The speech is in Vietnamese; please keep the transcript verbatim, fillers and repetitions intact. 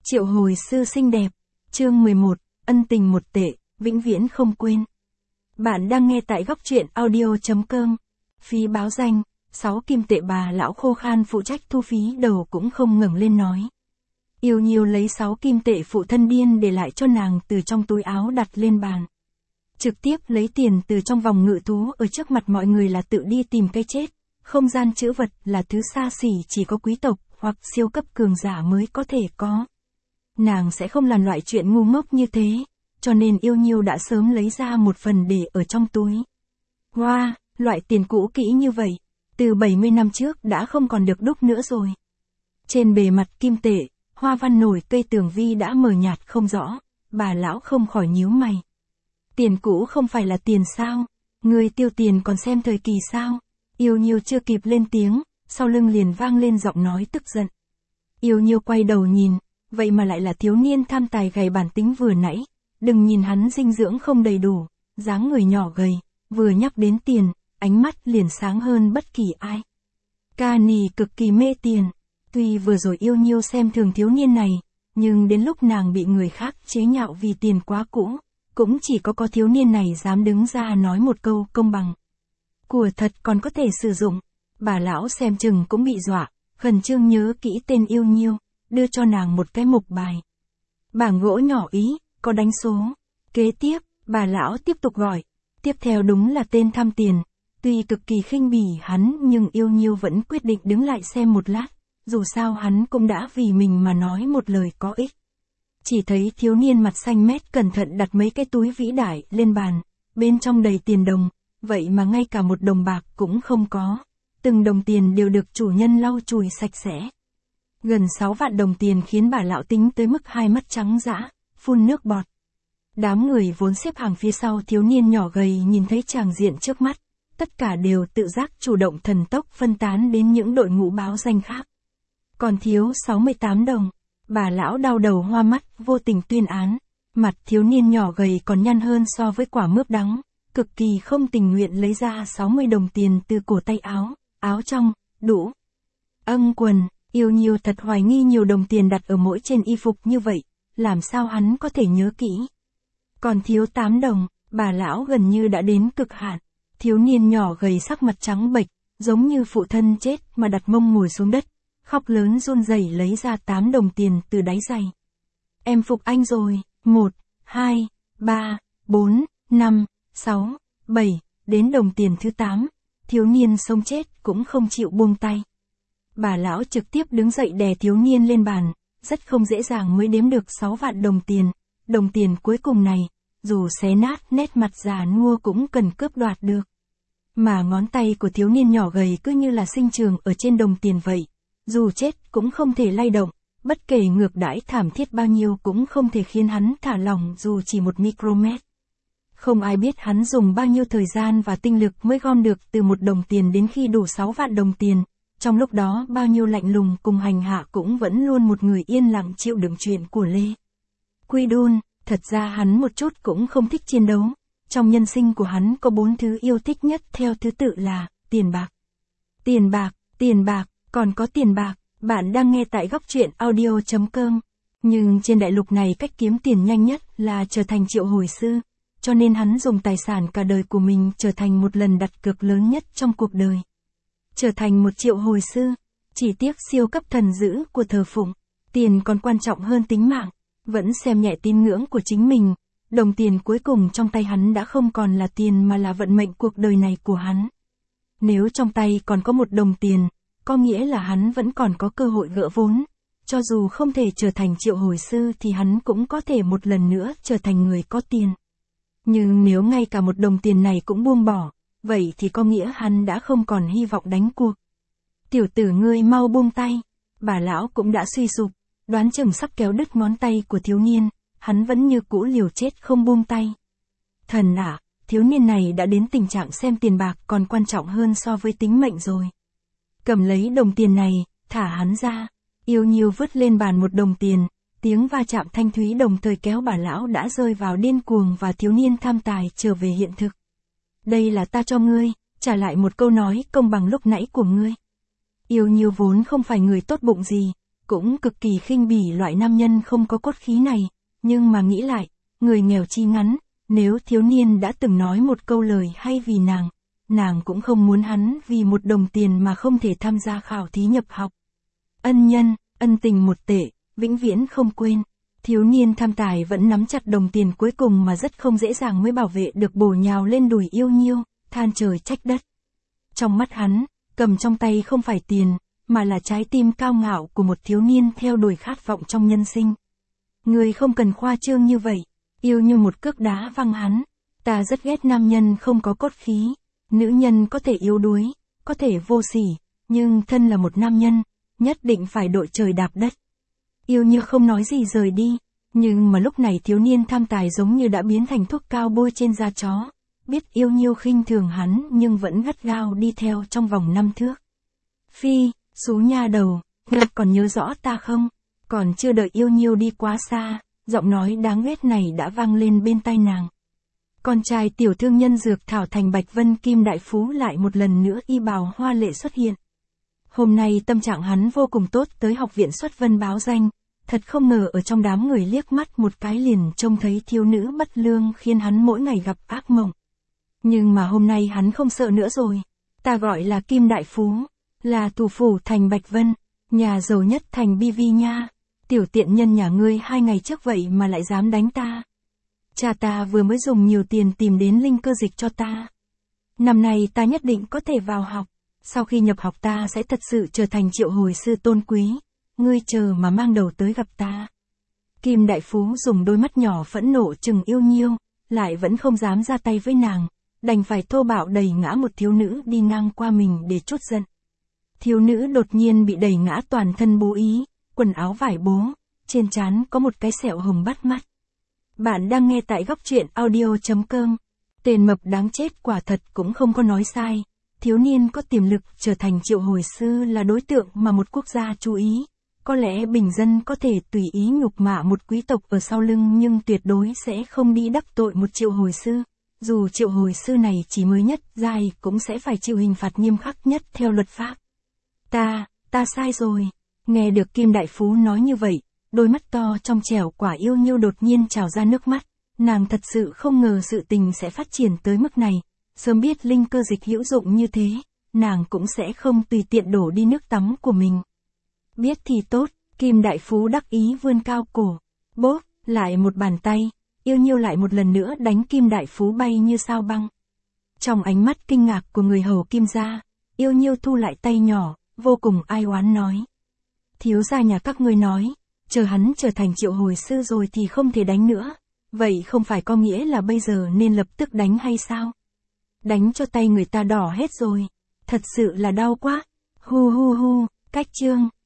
Triệu hồi sư xinh đẹp, chương mười một, ân tình một tệ, vĩnh viễn không quên. Bạn đang nghe tại góc truyện audio.com. Phí báo danh, sáu kim tệ. Bà lão khô khan phụ trách thu phí đầu cũng không ngẩng lên nói. Yêu Nhiêu lấy sáu kim tệ phụ thân điên để lại cho nàng từ trong túi áo đặt lên bàn. Trực tiếp lấy tiền từ trong vòng ngự thú ở trước mặt mọi người là tự đi tìm cái chết. Không gian trữ vật là thứ xa xỉ chỉ có quý tộc hoặc siêu cấp cường giả mới có thể có. Nàng sẽ không làm loại chuyện ngu ngốc như thế, cho nên Yêu Nhiêu đã sớm lấy ra một phần để ở trong túi. Wow, loại tiền cũ kỹ như vậy, từ bảy mươi năm trước đã không còn được đúc nữa rồi. Trên bề mặt kim tệ, hoa văn nổi cây tường vi đã mờ nhạt không rõ, bà lão không khỏi nhíu mày. Tiền cũ không phải là tiền sao? Người tiêu tiền còn xem thời kỳ sao? Yêu Nhiêu chưa kịp lên tiếng, sau lưng liền vang lên giọng nói tức giận. Yêu Nhiêu quay đầu nhìn, vậy mà lại là thiếu niên tham tài gầy bản tính vừa nãy. Đừng nhìn hắn dinh dưỡng không đầy đủ, dáng người nhỏ gầy, vừa nhắc đến tiền, ánh mắt liền sáng hơn bất kỳ ai. Ca Nì cực kỳ mê tiền, tuy vừa rồi Yêu Nhiêu xem thường thiếu niên này, nhưng đến lúc nàng bị người khác chế nhạo vì tiền quá cũ, cũng chỉ có có thiếu niên này dám đứng ra nói một câu công bằng. Của thật còn có thể sử dụng, bà lão xem chừng cũng bị dọa, khẩn trương nhớ kỹ tên Yêu Nhiêu, đưa cho nàng một cái mộc bài. Bảng gỗ nhỏ ý, có đánh số. Kế tiếp, bà lão tiếp tục gọi. Tiếp theo đúng là tên tham tiền. Tuy cực kỳ khinh bỉ hắn nhưng Yêu Nhiêu vẫn quyết định đứng lại xem một lát. Dù sao hắn cũng đã vì mình mà nói một lời có ích. Chỉ thấy thiếu niên mặt xanh mét cẩn thận đặt mấy cái túi vĩ đại lên bàn. Bên trong đầy tiền đồng, vậy mà ngay cả một đồng bạc cũng không có. Từng đồng tiền đều được chủ nhân lau chùi sạch sẽ. Gần sáu vạn đồng tiền khiến bà lão tính tới mức hai mắt trắng dã, phun nước bọt. Đám người vốn xếp hàng phía sau thiếu niên nhỏ gầy nhìn thấy tràng diện trước mắt, tất cả đều tự giác chủ động thần tốc phân tán đến những đội ngũ báo danh khác. Còn thiếu sáu mươi tám đồng, bà lão đau đầu hoa mắt, vô tình tuyên án, mặt thiếu niên nhỏ gầy còn nhăn hơn so với quả mướp đắng, cực kỳ không tình nguyện lấy ra sáu mươi đồng tiền từ cổ tay áo, áo trong, đũ, âng quần. Yêu Nhiêu thật hoài nghi nhiều đồng tiền đặt ở mỗi trên y phục như vậy, làm sao hắn có thể nhớ kỹ. Còn thiếu tám đồng, bà lão gần như đã đến cực hạn. Thiếu niên nhỏ gầy sắc mặt trắng bệch, giống như phụ thân chết mà đặt mông ngồi xuống đất, khóc lớn run rẩy lấy ra tám đồng tiền từ đáy giày. Em phục anh rồi, một, hai, ba, bốn, năm, sáu, bảy, đến đồng tiền thứ tám, thiếu niên sống chết cũng không chịu buông tay. Bà lão trực tiếp đứng dậy đè thiếu niên lên bàn, rất không dễ dàng mới đếm được sáu vạn đồng tiền. Đồng tiền cuối cùng này, dù xé nát nét mặt già nua cũng cần cướp đoạt được. Mà ngón tay của thiếu niên nhỏ gầy cứ như là sinh trường ở trên đồng tiền vậy. Dù chết cũng không thể lay động, bất kể ngược đãi thảm thiết bao nhiêu cũng không thể khiến hắn thả lỏng dù chỉ một micromet. Không ai biết hắn dùng bao nhiêu thời gian và tinh lực mới gom được từ một đồng tiền đến khi đủ sáu vạn đồng tiền. Trong lúc đó bao nhiêu lạnh lùng cùng hành hạ cũng vẫn luôn một người yên lặng chịu đựng chuyện của Lê Quy Đôn. Thật ra hắn một chút cũng không thích chiến đấu. Trong nhân sinh của hắn có bốn thứ yêu thích nhất theo thứ tự là tiền bạc, tiền bạc, tiền bạc, còn có tiền bạc. Bạn đang nghe tại góc truyện audio.com. Nhưng trên đại lục này cách kiếm tiền nhanh nhất là trở thành triệu hồi sư. Cho nên hắn dùng tài sản cả đời của mình trở thành một lần đặt cược lớn nhất trong cuộc đời. Trở thành một triệu hồi sư, chỉ tiếc siêu cấp thần dữ của thờ phụng, tiền còn quan trọng hơn tính mạng, vẫn xem nhẹ tín ngưỡng của chính mình, đồng tiền cuối cùng trong tay hắn đã không còn là tiền mà là vận mệnh cuộc đời này của hắn. Nếu trong tay còn có một đồng tiền, có nghĩa là hắn vẫn còn có cơ hội gỡ vốn, cho dù không thể trở thành triệu hồi sư thì hắn cũng có thể một lần nữa trở thành người có tiền. Nhưng nếu ngay cả một đồng tiền này cũng buông bỏ, vậy thì có nghĩa hắn đã không còn hy vọng đánh cuộc. Tiểu tử ngươi mau buông tay, bà lão cũng đã suy sụp, đoán chừng sắp kéo đứt ngón tay của thiếu niên, hắn vẫn như cũ liều chết không buông tay. Thần ạ, thiếu niên này đã đến tình trạng xem tiền bạc còn quan trọng hơn so với tính mệnh rồi. Cầm lấy đồng tiền này, thả hắn ra. Yêu Nhiêu vứt lên bàn một đồng tiền, tiếng va chạm thanh thúy đồng thời kéo bà lão đã rơi vào điên cuồng và thiếu niên tham tài trở về hiện thực. Đây là ta cho ngươi, trả lại một câu nói công bằng lúc nãy của ngươi. Yêu Nhiêu vốn không phải người tốt bụng gì, cũng cực kỳ khinh bỉ loại nam nhân không có cốt khí này, nhưng mà nghĩ lại, người nghèo chi ngắn, nếu thiếu niên đã từng nói một câu lời hay vì nàng, nàng cũng không muốn hắn vì một đồng tiền mà không thể tham gia khảo thí nhập học. Ân nhân, ân tình một tệ, vĩnh viễn không quên. Thiếu niên tham tài vẫn nắm chặt đồng tiền cuối cùng mà rất không dễ dàng mới bảo vệ được bổ nhào lên đùi yêu nhiêu, than trời trách đất. Trong mắt hắn, cầm trong tay không phải tiền, mà là trái tim cao ngạo của một thiếu niên theo đuổi khát vọng trong nhân sinh. Người không cần khoa trương như vậy, yêu như một cước đá văng hắn. Ta rất ghét nam nhân không có cốt khí, nữ nhân có thể yếu đuối, có thể vô sỉ, nhưng thân là một nam nhân, nhất định phải đội trời đạp đất. Yêu như không nói gì rời đi, nhưng mà lúc này thiếu niên tham tài giống như đã biến thành thuốc cao bôi trên da chó, biết yêu nhiêu khinh thường hắn nhưng vẫn gắt gao đi theo trong vòng năm thước. Phi, xú nha đầu, ngươi còn nhớ rõ ta không? Còn chưa đợi yêu nhiêu đi quá xa, giọng nói đáng ghét này đã vang lên bên tai nàng. Con trai tiểu thương nhân dược thảo thành Bạch Vân Kim Đại Phú lại một lần nữa y bào hoa lệ xuất hiện. Hôm nay tâm trạng hắn vô cùng tốt, tới học viện xuất vân báo danh, thật không ngờ ở trong đám người liếc mắt một cái liền trông thấy thiếu nữ bất lương khiến hắn mỗi ngày gặp ác mộng. Nhưng mà hôm nay hắn không sợ nữa rồi. Ta gọi là Kim Đại Phú, là thủ phủ thành Bạch Vân, nhà giàu nhất thành Bi Vi nha. Tiểu tiện nhân nhà ngươi hai ngày trước vậy mà lại dám đánh ta. Cha ta vừa mới dùng nhiều tiền tìm đến linh cơ dịch cho ta. Năm nay ta nhất định có thể vào học. Sau khi nhập học ta sẽ thật sự trở thành triệu hồi sư tôn quý. Ngươi chờ mà mang đầu tới gặp ta. Kim Đại Phú dùng đôi mắt nhỏ phẫn nộ chừng yêu nhiêu, lại vẫn không dám ra tay với nàng, đành phải thô bạo đẩy ngã một thiếu nữ đi ngang qua mình để trút giận. Thiếu nữ đột nhiên bị đẩy ngã toàn thân bố ý, quần áo vải bố, trên trán có một cái sẹo hồng bắt mắt. Bạn đang nghe tại góc truyện audio chấm com. Tên mập đáng chết quả thật cũng không có nói sai. Thiếu niên có tiềm lực trở thành triệu hồi sư là đối tượng mà một quốc gia chú ý. Có lẽ bình dân có thể tùy ý nhục mạ một quý tộc ở sau lưng nhưng tuyệt đối sẽ không đi đắc tội một triệu hồi sư. Dù triệu hồi sư này chỉ mới nhất giai cũng sẽ phải chịu hình phạt nghiêm khắc nhất theo luật pháp. Ta, ta sai rồi. Nghe được Kim Đại Phú nói như vậy, đôi mắt to trong trẻo quả yêu nhiêu đột nhiên trào ra nước mắt. Nàng thật sự không ngờ sự tình sẽ phát triển tới mức này. Sớm biết linh cơ dịch hữu dụng như thế, nàng cũng sẽ không tùy tiện đổ đi nước tắm của mình. Biết thì tốt, Kim Đại Phú đắc ý vươn cao cổ. Bốp, lại một bàn tay, yêu nhiêu lại một lần nữa đánh Kim Đại Phú bay như sao băng. Trong ánh mắt kinh ngạc của người hầu Kim gia, yêu nhiêu thu lại tay nhỏ, vô cùng ai oán nói. Thiếu gia nhà các ngươi nói, chờ hắn trở thành triệu hồi sư rồi thì không thể đánh nữa. Vậy không phải có nghĩa là bây giờ nên lập tức đánh hay sao? Đánh cho tay người ta đỏ hết rồi. Thật sự là đau quá. Hu hu hu, cách chương.